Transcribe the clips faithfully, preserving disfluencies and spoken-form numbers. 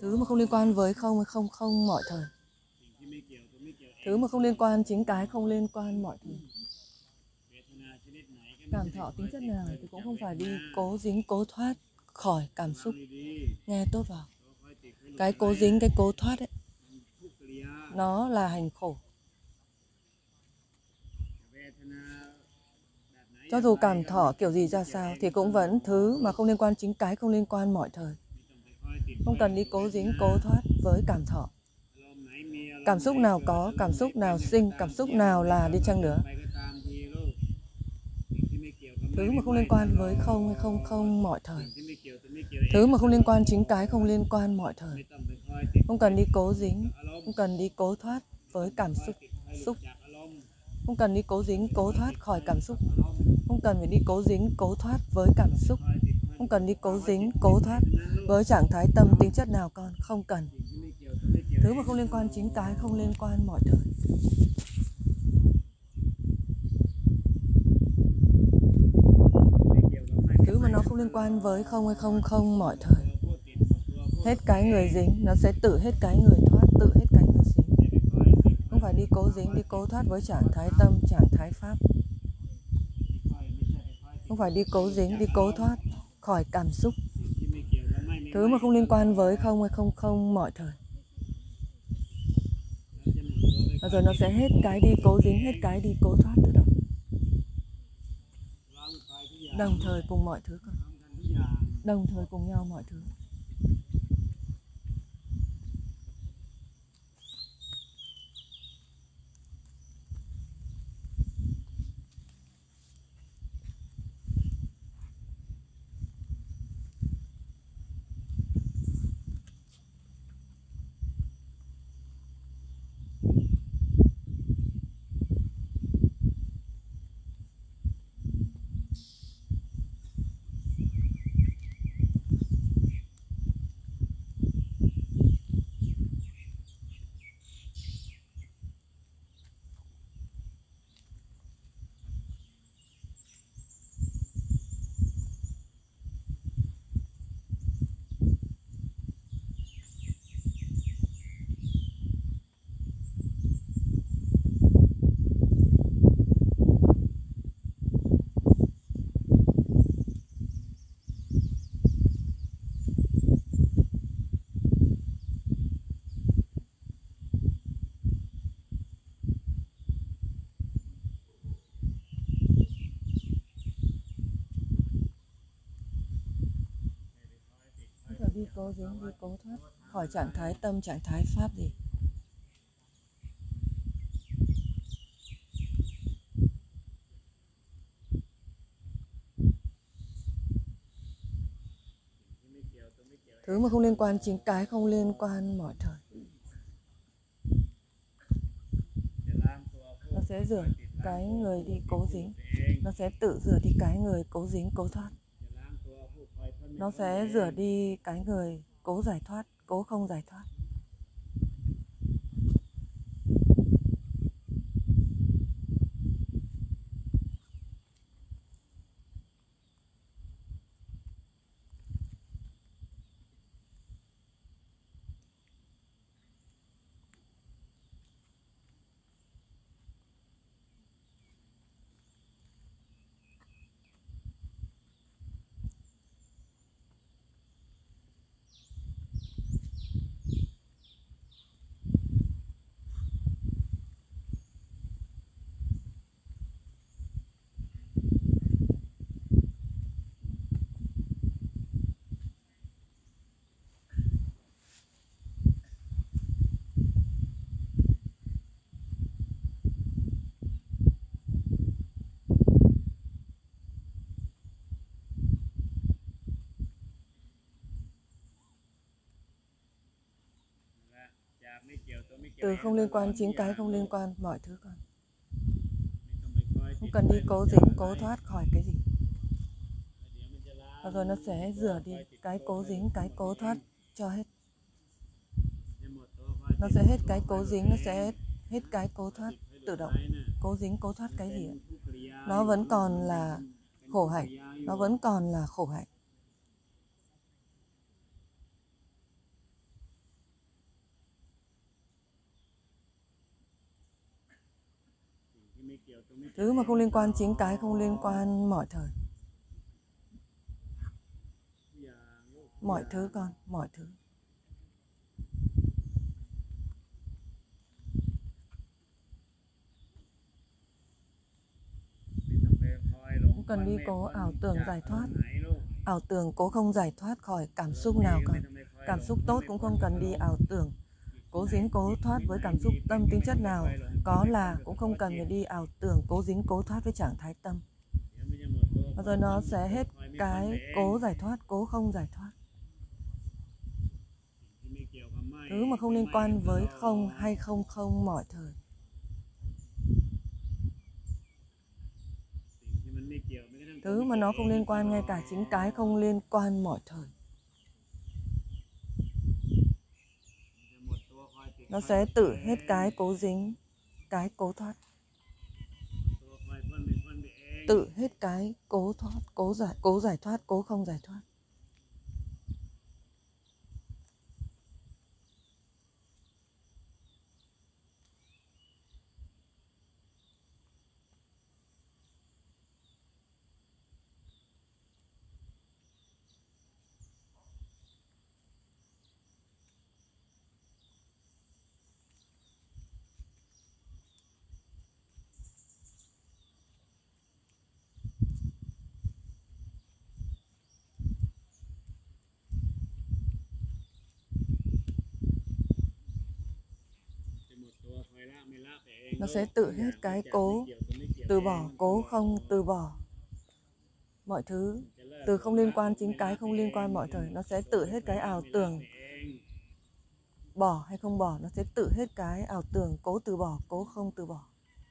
Thứ mà không liên quan với không hay không không mọi thời. Thứ mà không liên quan chính cái không liên quan mọi thời. Cảm thọ tính chất nào thì cũng không phải đi cố dính cố thoát khỏi cảm xúc. Nghe tốt vào. Cái cố dính, cái cố thoát ấy, nó là hành khổ. Cho dù cảm thọ kiểu gì ra sao thì cũng vẫn thứ mà không liên quan chính cái không liên quan mọi thời. Không cần đi cố dính cố thoát với cảm thọ. Cảm xúc nào có, cảm xúc nào sinh, cảm xúc nào là đi chăng nữa. Thứ mà không liên quan với không hay không không mọi thời. Thứ mà không liên quan chính cái không liên quan mọi thời. Không cần đi cố dính, không cần đi cố thoát với cảm xúc. xúc. Không cần đi cố dính cố thoát khỏi cảm xúc. Không cần phải đi cố dính cố thoát với cảm xúc. Không cần đi cố dính cố thoát với trạng thái tâm tính chất nào con, không cần. Thứ mà không liên quan chính cái không liên quan mọi thời. Thứ mà nó không liên quan với không hay không không mọi thời. Hết cái người dính, nó sẽ tự hết cái người thoát, tự hết cái người dính. Không phải đi cố dính, đi cố thoát với trạng thái tâm, trạng thái pháp. Không phải đi cố dính, đi cố thoát khỏi cảm xúc. Thứ mà không liên quan với không hay không không mọi thời. Và rồi nó sẽ hết cái đi cố dính, hết cái đi cố thoát tự động. Đồng thời cùng mọi thứ con. Đồng thời cùng nhau mọi thứ. Không phải đi cố dính, đi cố thoát khỏi trạng thái tâm, trạng thái pháp gì. Thứ mà không liên quan chính cái không liên quan mọi thời. Nó sẽ rửa cái người đi cố dính. Nó sẽ tự rửa đi cái người cố dính, cố thoát. Nó sẽ rửa đi cái người cố giải thoát, cố không giải thoát. Từ không liên quan chính cái không liên quan mọi thứ con. Không cần đi cố dính, cố thoát khỏi cái gì. Và rồi nó sẽ rửa đi cái cố dính, cái cố thoát cho hết. Nó sẽ hết cái cố dính, nó sẽ hết, hết cái cố thoát tự động. Cố dính, cố thoát cái gì ạ? Nó vẫn còn là khổ hạnh. Nó vẫn còn là khổ hạnh. Thứ mà không liên quan chính cái không liên quan mọi thời. Mọi thứ con, mọi thứ. Không cần đi cố ảo tưởng giải thoát. Ảo tưởng cố không giải thoát khỏi cảm xúc nào con. Cảm xúc tốt cũng không cần đi ảo tưởng. Cố dính cố thoát với cảm xúc tâm tính chất nào có là cũng không cần phải đi ảo tưởng cố dính cố thoát với trạng thái tâm. Và rồi nó sẽ hết cái cố giải thoát, cố không giải thoát. Thứ mà không liên quan với không hay không không mọi thời. Thứ mà nó không liên quan ngay cả chính cái không liên quan mọi thời. Nó sẽ tự hết cái cố dính, cái cố thoát. Tự hết cái cố thoát, cố giải, cố giải thoát, cố không giải thoát. Nó sẽ tự hết cái cố, từ bỏ, cố không từ bỏ mọi thứ. Từ không liên quan chính cái không liên quan mọi thời. Nó sẽ tự hết cái ảo tưởng bỏ hay không bỏ. Nó sẽ tự hết cái ảo tưởng cố từ bỏ, cố không từ bỏ.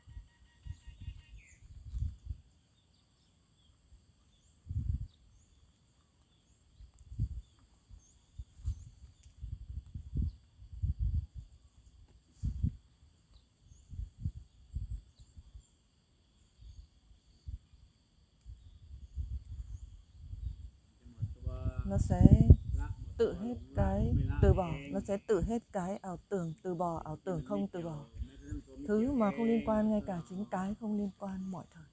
Nó sẽ tự hết cái từ bỏ. Nó sẽ tự hết cái ảo tưởng từ bỏ, ảo tưởng không từ bỏ. Thứ mà không liên quan ngay cả chính cái không liên quan mọi thời.